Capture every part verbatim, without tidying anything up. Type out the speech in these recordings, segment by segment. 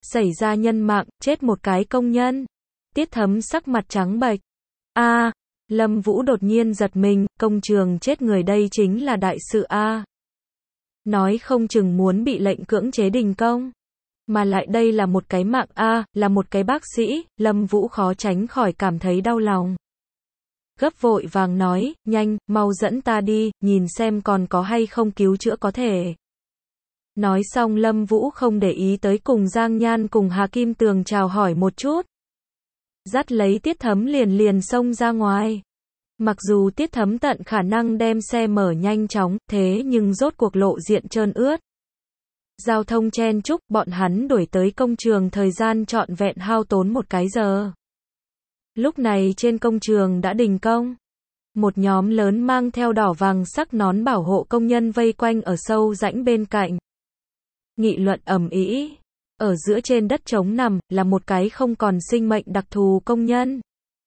Xảy ra nhân mạng, chết một cái công nhân. Tiết Thấm sắc mặt trắng bệch. A, Lâm Vũ đột nhiên giật mình, công trường chết người đây chính là đại sự A. Nói không chừng muốn bị lệnh cưỡng chế đình công. Mà lại đây là một cái mạng A, là một cái bác sĩ, Lâm Vũ khó tránh khỏi cảm thấy đau lòng. Gấp vội vàng nói, nhanh, mau dẫn ta đi, nhìn xem còn có hay không cứu chữa có thể. Nói xong Lâm Vũ không để ý tới cùng Giang Nhan cùng Hà Kim Tường chào hỏi một chút. Dắt lấy Tiết Thấm liền liền xông ra ngoài. Mặc dù Tiết Thấm tận khả năng đem xe mở nhanh chóng, thế nhưng rốt cuộc lộ diện trơn ướt. Giao thông chen chúc, bọn hắn đuổi tới công trường thời gian trọn vẹn hao tốn một cái giờ. Lúc này trên công trường đã đình công. Một nhóm lớn mang theo đỏ vàng sắc nón bảo hộ công nhân vây quanh ở sâu rãnh bên cạnh. Nghị luận ầm ĩ. Ở giữa trên đất trống nằm, là một cái không còn sinh mệnh đặc thù công nhân.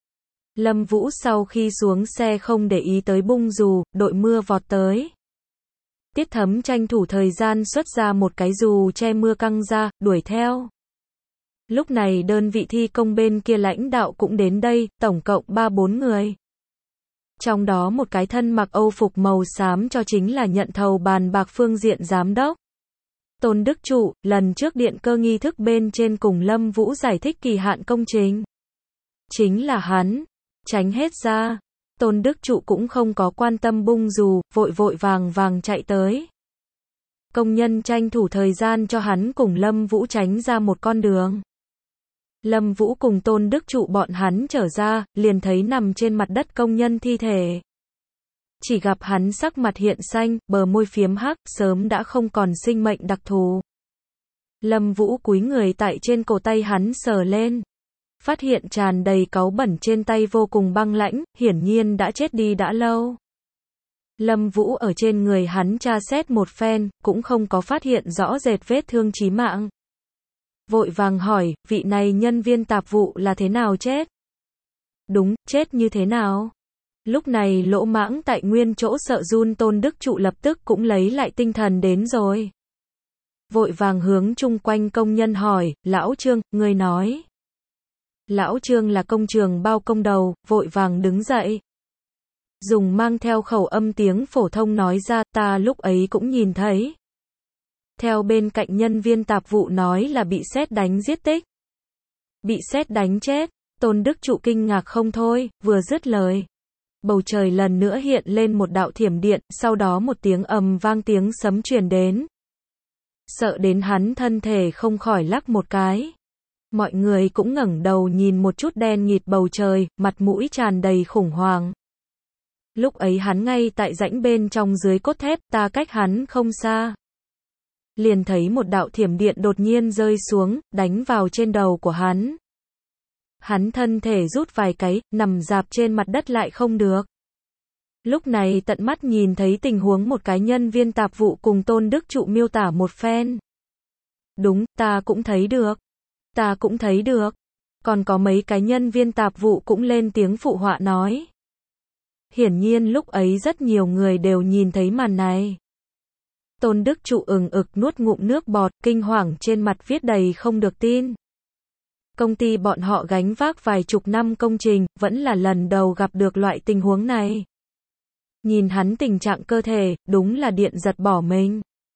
Lâm Vũ sau khi xuống xe không để ý tới bung dù, đội mưa vọt tới. Tiết Thấm tranh thủ thời gian xuất ra một cái dù che mưa căng ra, đuổi theo. Lúc này đơn vị thi công bên kia lãnh đạo cũng đến đây, tổng cộng ba bốn người. Trong đó một cái thân mặc âu phục màu xám cho chính là nhận thầu bàn bạc phương diện giám đốc. Tôn Đức Trụ, lần trước điện cơ nghi thức bên trên cùng Lâm Vũ giải thích kỳ hạn công trình. Chính là hắn. Tránh hết ra. Tôn Đức Trụ cũng không có quan tâm bung dù, vội vội vàng vàng chạy tới. Công nhân tranh thủ thời gian cho hắn cùng Lâm Vũ tránh ra một con đường. Lâm Vũ cùng Tôn Đức Trụ bọn hắn trở ra, liền thấy nằm trên mặt đất công nhân thi thể. Chỉ gặp hắn sắc mặt hiện xanh, bờ môi phiếm hắc, sớm đã không còn sinh mệnh đặc thù. Lâm Vũ cúi người tại trên cổ tay hắn sờ lên. Phát hiện tràn đầy cáu bẩn trên tay vô cùng băng lãnh, hiển nhiên đã chết đi đã lâu. Lâm Vũ ở trên người hắn tra xét một phen, cũng không có phát hiện rõ rệt vết thương chí mạng. Vội vàng hỏi, vị này nhân viên tạp vụ là thế nào chết? Đúng, chết như thế nào? Lúc này lỗ mãng tại nguyên chỗ sợ run Tôn Đức Trụ lập tức cũng lấy lại tinh thần đến rồi. Vội vàng hướng chung quanh công nhân hỏi, lão Trương, người nói. Lão Trương là công trường bao công đầu, vội vàng đứng dậy. Dùng mang theo khẩu âm tiếng phổ thông nói ra, ta lúc ấy cũng nhìn thấy. Theo bên cạnh nhân viên tạp vụ nói là bị sét đánh giết tích. Bị sét đánh chết, Tôn Đức Trụ kinh ngạc không thôi, vừa dứt lời. Bầu trời lần nữa hiện lên một đạo thiểm điện, sau đó một tiếng ầm vang tiếng sấm truyền đến. Sợ đến hắn thân thể không khỏi lắc một cái. Mọi người cũng ngẩng đầu nhìn một chút đen nghịt bầu trời, mặt mũi tràn đầy khủng hoảng. Lúc ấy hắn ngay tại rãnh bên trong dưới cốt thép, ta cách hắn không xa. Liền thấy một đạo thiểm điện đột nhiên rơi xuống, đánh vào trên đầu của hắn. Hắn thân thể rút vài cái, nằm rạp trên mặt đất lại không được. Lúc này tận mắt nhìn thấy tình huống một cái nhân viên tạp vụ cùng Tôn Đức Trụ miêu tả một phen. Đúng, ta cũng thấy được. Ta cũng thấy được. Còn có mấy cái nhân viên tạp vụ cũng lên tiếng phụ họa nói. Hiển nhiên lúc ấy rất nhiều người đều nhìn thấy màn này. Tôn Đức Trụ ừng ực nuốt ngụm nước bọt, kinh hoàng trên mặt viết đầy không được tin. Công ty bọn họ gánh vác vài chục năm công trình, vẫn là lần đầu gặp được loại tình huống này. Nhìn hắn tình trạng cơ thể, đúng là điện giật bỏ mình.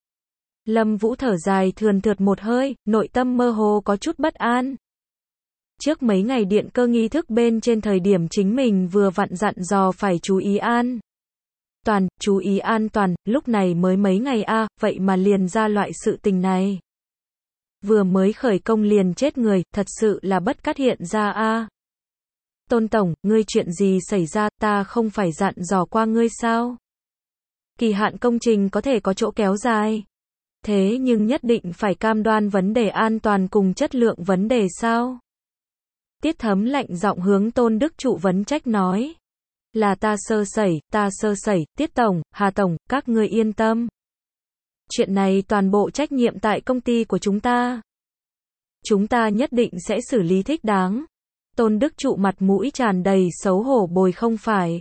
Lâm Vũ thở dài thườn thượt một hơi, nội tâm mơ hồ có chút bất an. Trước mấy ngày điện cơ nghi thức bên trên thời điểm chính mình vừa vặn dặn dò phải chú ý an toàn, chú ý an toàn, lúc này mới mấy ngày a, à, vậy mà liền ra loại sự tình này. Vừa mới khởi công liền chết người, thật sự là bất cát hiện ra a. À. Tôn Tổng, ngươi chuyện gì xảy ra, ta không phải dặn dò qua ngươi sao? Kỳ hạn công trình có thể có chỗ kéo dài. Thế nhưng nhất định phải cam đoan vấn đề an toàn cùng chất lượng vấn đề sao? Tiết Thấm lạnh giọng hướng Tôn Đức Trụ vấn trách nói. Là ta sơ sẩy, ta sơ sẩy, Tiết Tổng, Hà Tổng, các ngươi yên tâm. Chuyện này toàn bộ trách nhiệm tại công ty của chúng ta. Chúng ta nhất định sẽ xử lý thích đáng. Tôn Đức Trụ mặt mũi tràn đầy xấu hổ bồi không phải.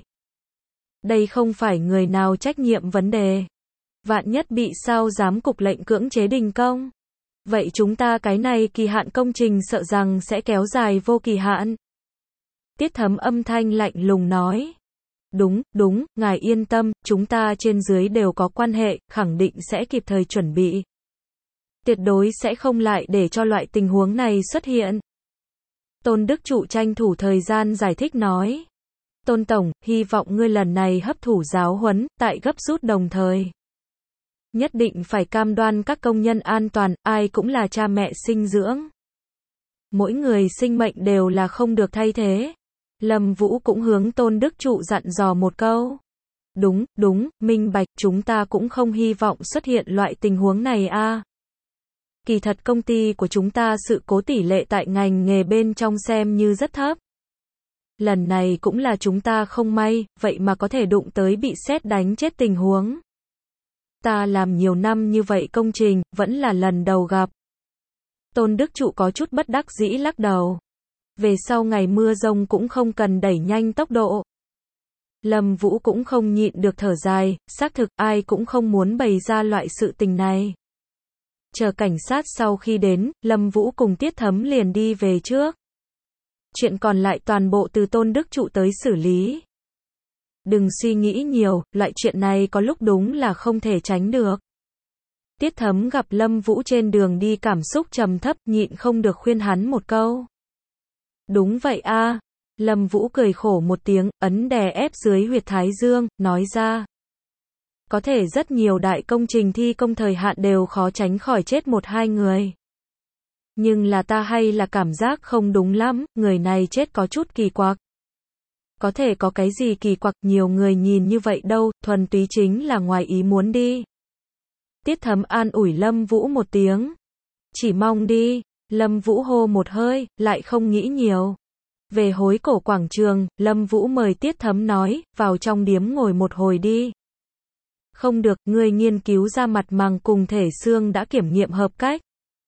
Đây không phải người nào trách nhiệm vấn đề. Vạn nhất bị sao giám cục lệnh cưỡng chế đình công. Vậy chúng ta cái này kỳ hạn công trình sợ rằng sẽ kéo dài vô kỳ hạn. Tiết Thấm âm thanh lạnh lùng nói. Đúng, đúng, ngài yên tâm, chúng ta trên dưới đều có quan hệ, khẳng định sẽ kịp thời chuẩn bị. Tuyệt đối sẽ không lại để cho loại tình huống này xuất hiện. Tôn Đức Trụ tranh thủ thời gian giải thích nói. Tôn Tổng, hy vọng ngươi lần này hấp thụ giáo huấn, tại gấp rút đồng thời. Nhất định phải cam đoan các công nhân an toàn, ai cũng là cha mẹ sinh dưỡng. Mỗi người sinh mệnh đều là không được thay thế. Lâm Vũ cũng hướng Tôn Đức Trụ dặn dò một câu. Đúng, đúng, minh bạch, chúng ta cũng không hy vọng xuất hiện loại tình huống này a. Kỳ thật công ty của chúng ta sự cố tỷ lệ tại ngành nghề bên trong xem như rất thấp. Lần này cũng là chúng ta không may, vậy mà có thể đụng tới bị sét đánh chết tình huống. Ta làm nhiều năm như vậy công trình, vẫn là lần đầu gặp. Tôn Đức Trụ có chút bất đắc dĩ lắc đầu. Về sau ngày mưa rông cũng không cần đẩy nhanh tốc độ. Lâm Vũ cũng không nhịn được thở dài, xác thực ai cũng không muốn bày ra loại sự tình này. Chờ cảnh sát sau khi đến, Lâm Vũ cùng Tiết Thấm liền đi về trước. Chuyện còn lại toàn bộ từ Tôn Đức Trụ tới xử lý. Đừng suy nghĩ nhiều, loại chuyện này có lúc đúng là không thể tránh được. Tiết Thấm gặp Lâm Vũ trên đường đi cảm xúc trầm thấp, nhịn không được khuyên hắn một câu. Đúng vậy a. Lâm Vũ cười khổ một tiếng, ấn đè ép dưới huyệt thái dương, nói ra. Có thể rất nhiều đại công trình thi công thời hạn đều khó tránh khỏi chết một hai người. Nhưng là ta hay là cảm giác không đúng lắm, người này chết có chút kỳ quặc. Có thể có cái gì kỳ quặc, nhiều người nhìn như vậy đâu, thuần túy chính là ngoài ý muốn đi. Tiết Thấm an ủi Lâm Vũ một tiếng. Chỉ mong đi. Lâm Vũ hô một hơi, lại không nghĩ nhiều. Về hối cổ quảng trường, Lâm Vũ mời Tiết Thấm nói, vào trong điếm ngồi một hồi đi. Không được, ngươi nghiên cứu ra mặt màng cùng thể xương đã kiểm nghiệm hợp cách.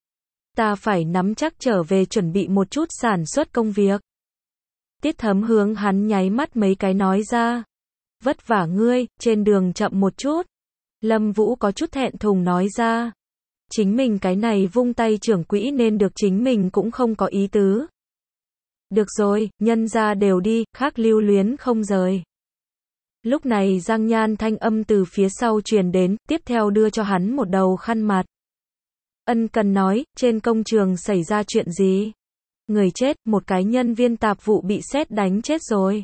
Ta phải nắm chắc trở về chuẩn bị một chút sản xuất công việc. Tiết Thấm hướng hắn nháy mắt mấy cái nói ra. Vất vả ngươi, trên đường chậm một chút. Lâm Vũ có chút thẹn thùng nói ra. Chính mình cái này vung tay trưởng quỹ nên được chính mình cũng không có ý tứ. Được rồi, nhân ra đều đi, khác lưu luyến không rời. Lúc này Giang Nhan thanh âm từ phía sau truyền đến, tiếp theo đưa cho hắn một đầu khăn mặt. Ân cần nói, trên công trường xảy ra chuyện gì? Người chết, một cái nhân viên tạp vụ bị sét đánh chết rồi.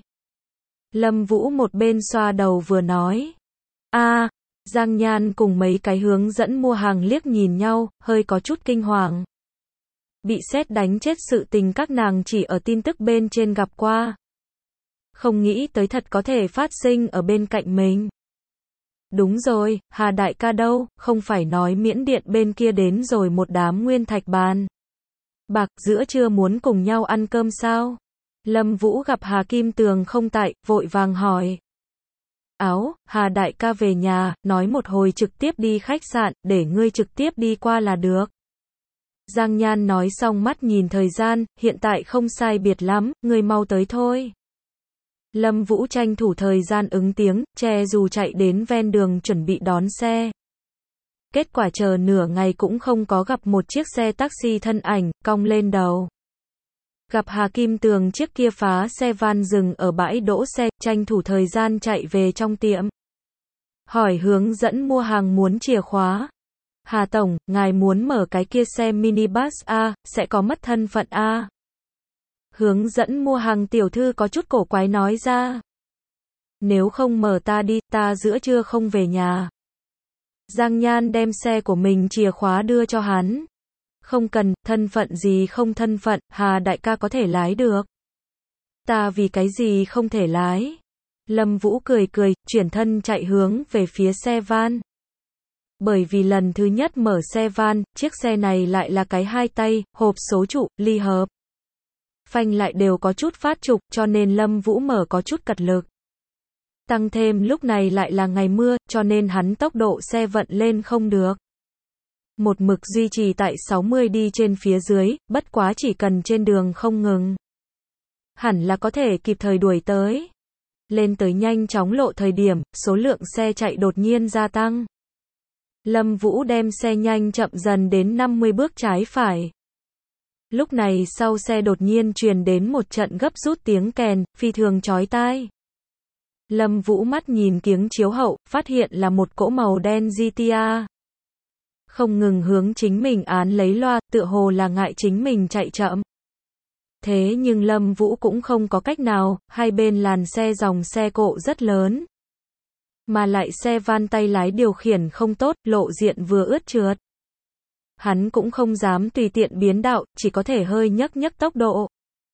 Lâm Vũ một bên xoa đầu vừa nói. A, Giang Nhan cùng mấy cái hướng dẫn mua hàng liếc nhìn nhau, hơi có chút kinh hoàng. Bị sét đánh chết sự tình các nàng chỉ ở tin tức bên trên gặp qua. Không nghĩ tới thật có thể phát sinh ở bên cạnh mình. Đúng rồi, Hà đại ca đâu, không phải nói Miễn Điện bên kia đến rồi một đám nguyên thạch bàn. Bạc, giữa trưa muốn cùng nhau ăn cơm sao? Lâm Vũ gặp Hà Kim Tường không tại, vội vàng hỏi. Áo, Hà đại ca về nhà, nói một hồi trực tiếp đi khách sạn, để ngươi trực tiếp đi qua là được. Giang Nhan nói xong mắt nhìn thời gian, hiện tại không sai biệt lắm, ngươi mau tới thôi. Lâm Vũ tranh thủ thời gian ứng tiếng, che dù chạy đến ven đường chuẩn bị đón xe. Kết quả chờ nửa ngày cũng không có gặp một chiếc xe taxi thân ảnh, cong lên đầu. Gặp Hà Kim Tường chiếc kia phá xe van dừng ở bãi đỗ xe, tranh thủ thời gian chạy về trong tiệm. Hỏi hướng dẫn mua hàng muốn chìa khóa. Hà Tổng, ngài muốn mở cái kia xe minibus A, sẽ có mất thân phận A. Hướng dẫn mua hàng tiểu thư có chút cổ quái nói ra. Nếu không mở ta đi, ta giữa trưa không về nhà. Giang Nhan đem xe của mình chìa khóa đưa cho hắn. Không cần, thân phận gì không thân phận, Hà đại ca có thể lái được. Ta vì cái gì không thể lái? Lâm Vũ cười cười, chuyển thân chạy hướng về phía xe van. Bởi vì lần thứ nhất mở xe van, chiếc xe này lại là cái hai tay, hộp số trụ, ly hợp. Phanh lại đều có chút phát trục, cho nên Lâm Vũ mở có chút cật lực. Tăng thêm lúc này lại là ngày mưa, cho nên hắn tốc độ xe vận lên không được. Một mực duy trì tại sáu mươi đi trên phía dưới, bất quá chỉ cần trên đường không ngừng. Hẳn là có thể kịp thời đuổi tới. Lên tới nhanh chóng lộ thời điểm, số lượng xe chạy đột nhiên gia tăng. Lâm Vũ đem xe nhanh chậm dần đến năm mươi bước trái phải. Lúc này sau xe đột nhiên truyền đến một trận gấp rút tiếng kèn, phi thường chói tai. Lâm Vũ mắt nhìn kiếng chiếu hậu, phát hiện là một cỗ màu đen giê tê a. Không ngừng hướng chính mình án lấy loa, tựa hồ là ngại chính mình chạy chậm. Thế nhưng Lâm Vũ cũng không có cách nào, hai bên làn xe dòng xe cộ rất lớn. Mà lại xe van tay lái điều khiển không tốt, lộ diện vừa ướt trượt. Hắn cũng không dám tùy tiện biến đạo, chỉ có thể hơi nhấc nhấc tốc độ.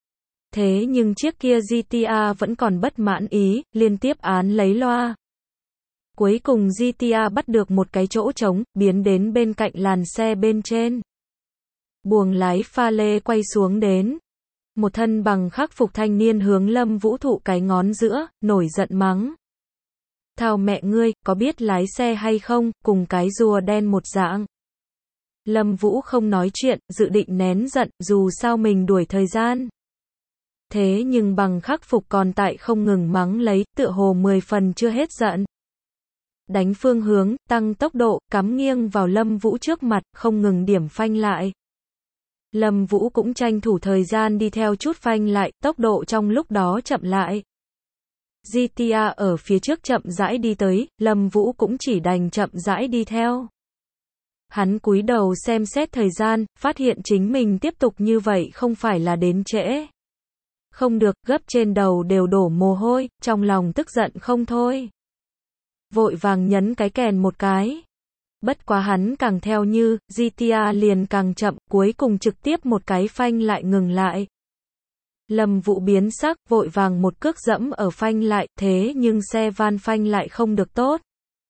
Thế nhưng chiếc kia giê tê a vẫn còn bất mãn ý, liên tiếp án lấy loa. Cuối cùng giê tê a bắt được một cái chỗ trống, biến đến bên cạnh làn xe bên trên. Buồng lái pha lê quay xuống đến. Một thân bằng khắc phục thanh niên hướng Lâm Vũ thụ cái ngón giữa, nổi giận mắng. Thao mẹ ngươi, có biết lái xe hay không, cùng cái rùa đen một dạng. Lâm Vũ không nói chuyện, dự định nén giận, dù sao mình đuổi thời gian. Thế nhưng bằng khắc phục còn tại không ngừng mắng lấy, tựa hồ mười phần chưa hết giận. Đánh phương hướng, tăng tốc độ, cắm nghiêng vào Lâm Vũ trước mặt, không ngừng điểm phanh lại. Lâm Vũ cũng tranh thủ thời gian đi theo chút phanh lại, tốc độ trong lúc đó chậm lại. giê tê a ở phía trước chậm rãi đi tới, Lâm Vũ cũng chỉ đành chậm rãi đi theo. Hắn cúi đầu xem xét thời gian, phát hiện chính mình tiếp tục như vậy không phải là đến trễ. Không được, gấp trên đầu đều đổ mồ hôi, trong lòng tức giận không thôi. Vội vàng nhấn cái kèn một cái. Bất quá hắn càng theo như, giê tê a liền càng chậm, cuối cùng trực tiếp một cái phanh lại ngừng lại. Lâm Vũ biến sắc, vội vàng một cước dẫm ở phanh lại, thế nhưng xe van phanh lại không được tốt.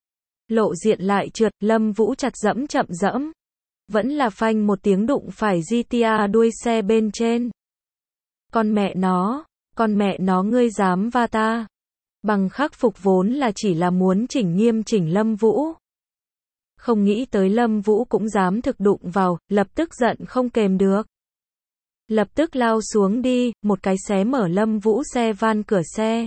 Lộ diện lại trượt, Lâm Vũ chặt dẫm chậm dẫm. Vẫn là phanh một tiếng đụng phải giê tê a đuôi xe bên trên. Con mẹ nó, con mẹ nó ngươi dám va ta. Bằng khắc phục vốn là chỉ là muốn chỉnh nghiêm chỉnh Lâm Vũ. Không nghĩ tới Lâm Vũ cũng dám thực đụng vào, lập tức giận không kềm được. Lập tức lao xuống đi, một cái xé mở Lâm Vũ xe van cửa xe.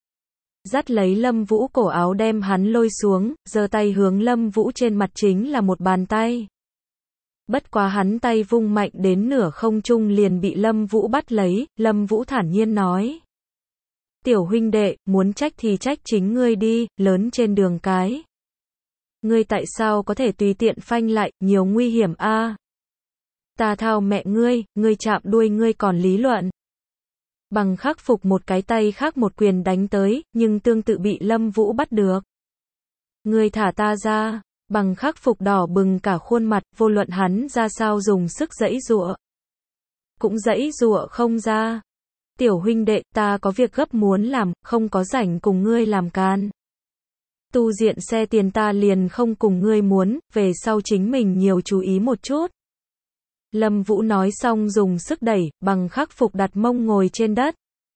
Dắt lấy Lâm Vũ cổ áo đem hắn lôi xuống, giơ tay hướng Lâm Vũ trên mặt chính là một bàn tay. Bất quá hắn tay vung mạnh đến nửa không trung liền bị Lâm Vũ bắt lấy, Lâm Vũ thản nhiên nói. Tiểu huynh đệ, muốn trách thì trách chính ngươi đi, lớn trên đường cái. Ngươi tại sao có thể tùy tiện phanh lại, nhiều nguy hiểm a. À? Ta thao mẹ ngươi, ngươi chạm đuôi ngươi còn lý luận. Bằng khắc phục một cái tay khác một quyền đánh tới, nhưng tương tự bị Lâm Vũ bắt được. Ngươi thả ta ra. Bằng khắc phục đỏ bừng cả khuôn mặt, vô luận hắn ra sao dùng sức giãy giụa. Cũng giãy giụa không ra. Tiểu huynh đệ, ta có việc gấp muốn làm, không có rảnh cùng ngươi làm can. Tu diện xe tiền ta liền không cùng ngươi muốn, về sau chính mình nhiều chú ý một chút. Lâm Vũ nói xong dùng sức đẩy, bằng khắc phục đặt mông ngồi trên đất.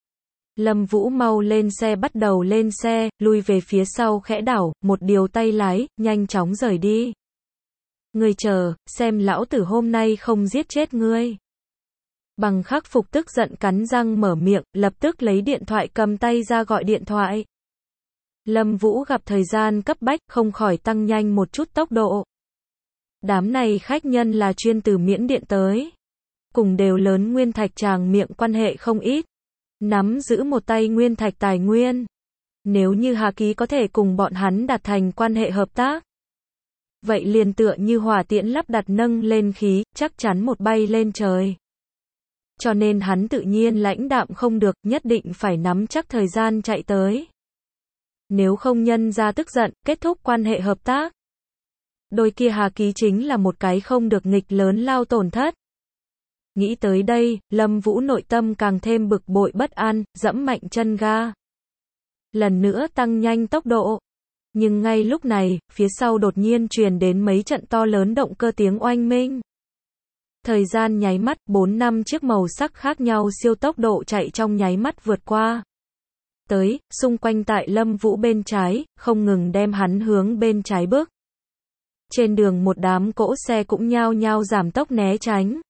Lâm Vũ mau lên xe bắt đầu lên xe, lui về phía sau khẽ đảo, một điều tay lái, nhanh chóng rời đi. Ngươi chờ, xem lão tử hôm nay không giết chết ngươi. Bằng khắc phục tức giận cắn răng mở miệng, lập tức lấy điện thoại cầm tay ra gọi điện thoại. Lâm Vũ gặp thời gian cấp bách, không khỏi tăng nhanh một chút tốc độ. Đám này khách nhân là chuyên từ Miễn Điện tới. Cùng đều lớn nguyên thạch tràng miệng quan hệ không ít. Nắm giữ một tay nguyên thạch tài nguyên. Nếu như Hà Ký có thể cùng bọn hắn đạt thành quan hệ hợp tác. Vậy liền tựa như hỏa tiễn lắp đặt nâng lên khí, chắc chắn một bay lên trời. Cho nên hắn tự nhiên lãnh đạm không được, nhất định phải nắm chắc thời gian chạy tới. Nếu không nhân ra tức giận, kết thúc quan hệ hợp tác. Đôi kia Hà Ký chính là một cái không được nghịch lớn lao tổn thất. Nghĩ tới đây, Lâm Vũ nội tâm càng thêm bực bội bất an, dẫm mạnh chân ga. Lần nữa tăng nhanh tốc độ. Nhưng ngay lúc này, phía sau đột nhiên truyền đến mấy trận to lớn động cơ tiếng oanh minh. Thời gian nháy mắt, bốn năm chiếc màu sắc khác nhau siêu tốc độ chạy trong nháy mắt vượt qua. Tới, xung quanh tại Lâm Vũ bên trái, không ngừng đem hắn hướng bên trái bước. Trên đường một đám cỗ xe cũng nhao nhao giảm tốc né tránh.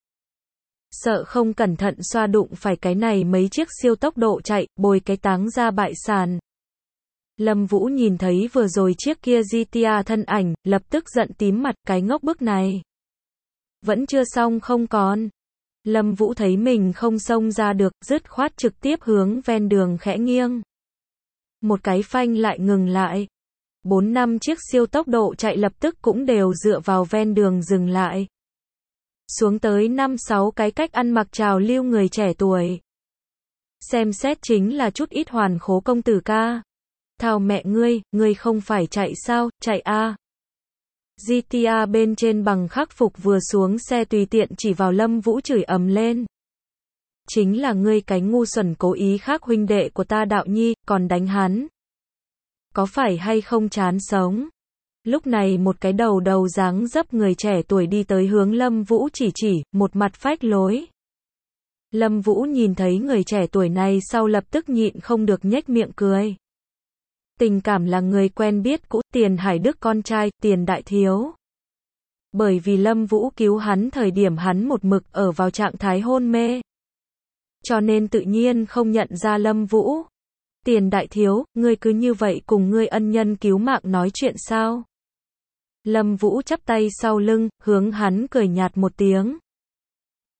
Sợ không cẩn thận xoa đụng phải cái này mấy chiếc siêu tốc độ chạy, bồi cái táng ra bại sàn. Lâm Vũ nhìn thấy vừa rồi chiếc kia giê tê a thân ảnh, lập tức giận tím mặt, cái ngốc bức này. Vẫn chưa xong không còn. Lâm Vũ thấy mình không xông ra được, dứt khoát trực tiếp hướng ven đường khẽ nghiêng. Một cái phanh lại ngừng lại. Bốn năm chiếc siêu tốc độ chạy lập tức cũng đều dựa vào ven đường dừng lại. Xuống tới năm sáu cái cách ăn mặc trào lưu người trẻ tuổi. Xem xét chính là chút ít hoàn khố công tử ca. Thào mẹ ngươi, ngươi không phải chạy sao, chạy a. giê tê a bên trên bằng khắc phục vừa xuống xe tùy tiện chỉ vào Lâm Vũ chửi ầm lên. Chính là ngươi cái ngu xuẩn cố ý khác huynh đệ của ta Đạo Nhi, còn đánh hắn. Có phải hay không chán sống? Lúc này một cái đầu đầu dáng dấp người trẻ tuổi đi tới hướng Lâm Vũ chỉ chỉ, một mặt phách lối. Lâm Vũ nhìn thấy người trẻ tuổi này sau lập tức nhịn không được nhếch miệng cười. Tình cảm là người quen biết cũ, Tiền Hải Đức con trai, Tiền Đại Thiếu. Bởi vì Lâm Vũ cứu hắn thời điểm hắn một mực ở vào trạng thái hôn mê. Cho nên tự nhiên không nhận ra Lâm Vũ. Tiền Đại Thiếu, ngươi cứ như vậy cùng ngươi ân nhân cứu mạng nói chuyện sao? Lâm Vũ chắp tay sau lưng, hướng hắn cười nhạt một tiếng.